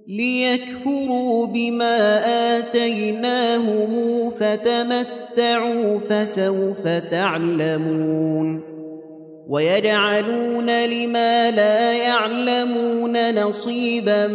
ليكفروا بما آتيناهم فتمتعوا فسوف تعلمون ويجعلون لما لا يعلمون نصيبا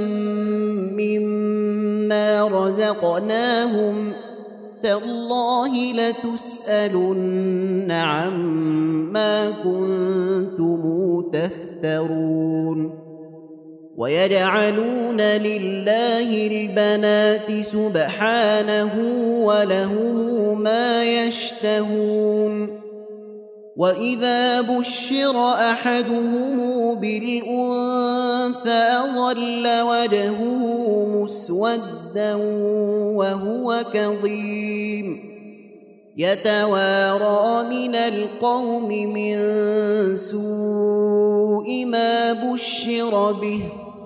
مما رزقناهم تالله لتسألن عما كنتم تفترون ويجعلون لله البنات سبحانه ولهم ما يشتهون وإذا بشر أحدهم بالأنثى ظل وجهه مسودا وهو كظيم يتوارى من القوم من سوء ما بشر به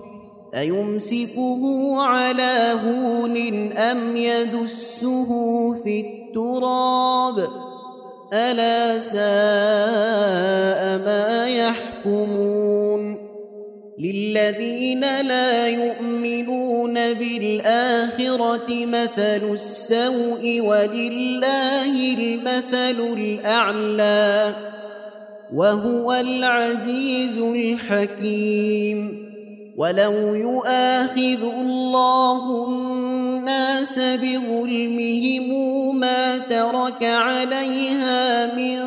أيمسكه على هون أم يدسه في التراب ألا ساء ما يحكمون للذين لا يؤمنون بالآخرة مثل السوء ولله المثل الأعلى وهو العزيز الحكيم ولو يؤاخذ الله الناس بظلمهم ما ترك عليها من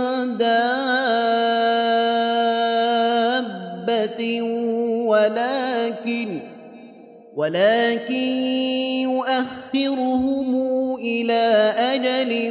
دابة ولكن يؤخرهم إلى أجل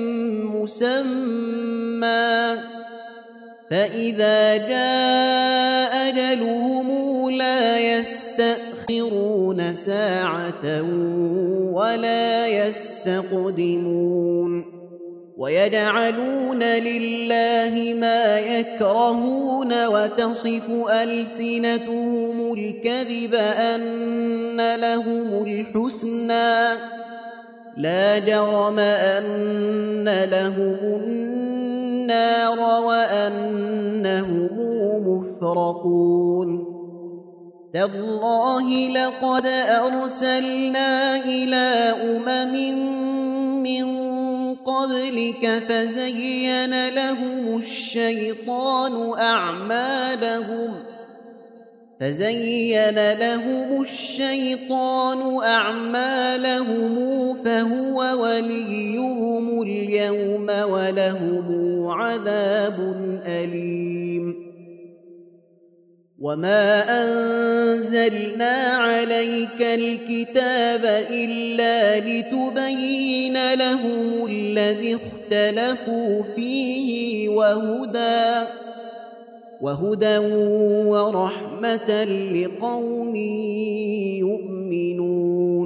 مسمى فإذا جاء أجلهم لا يستأخرون ساعة ولا يستقدمون ويجعلون لله ما يكرهون وتصف ألسنتهم الكذب أن لهم الحسنى لا جرم أن لهم النار وأنهم مفرطون تالله لقد أرسلنا إلى من قبلك فزين لهم الشيطان أعمالهم فهو وليهم اليوم ولهم عذاب أليم وما أنزلنا عليك الكتاب إلا لتبين لهم الذي اختلفوا فيه وهدى ورحمة لقوم يؤمنون